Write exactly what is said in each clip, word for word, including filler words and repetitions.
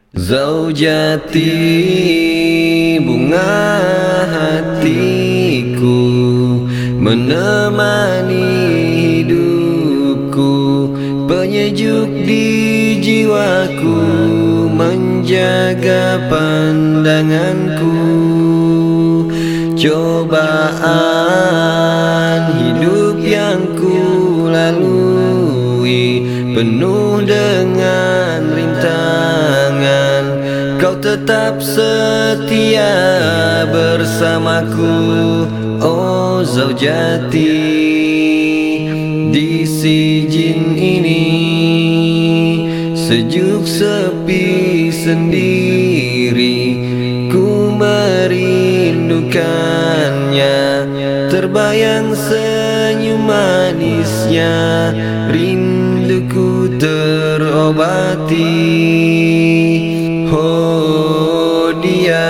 Zaujati, bunga hatiku, menemani hidupku, penyejuk di jiwaku, menjaga pandanganku. Cobaan hidup yang ku lalui penuh dengan rintangan, kau tetap setia bersamaku, oh Zaujati. Di sijin ini sejuk sepi sendiri, ku merindukannya, terbayang senyum manisnya, rinduku terobati. Oh dia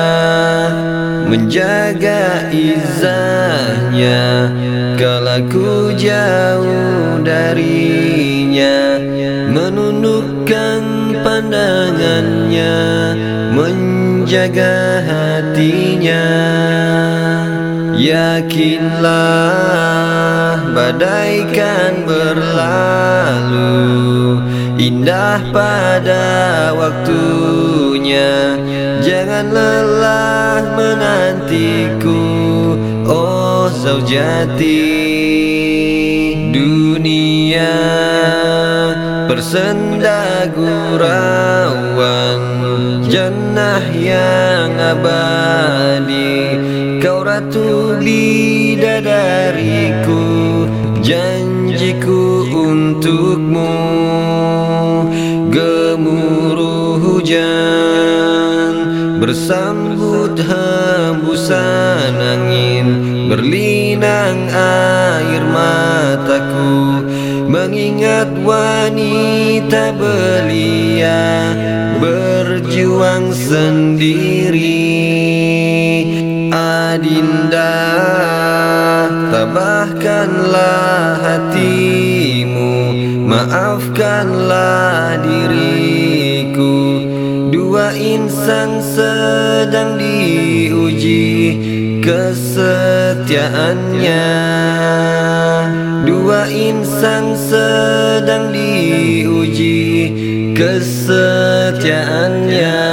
menjaga izahnya, kala ku jauh darinya, menundukkan pandangannya, menjaga hatinya. Yakinlah badai kan berlalu, indah pada waktunya, jangan lelah menantiku, oh Zaujati. Dunia persenda gurauan, jannah yang abadi, kau ratu bidadariku, janjiku untukmu. Gemuruh hujan bersambut hembusan angin, berlinang air mataku, mengingat wanita belia berjuang sendiri. Adinda, tabahkanlah hatimu, maafkanlah diriku, dua insan sedang diuji kesetiaannya, dua insan sedang diuji kesetiaannya.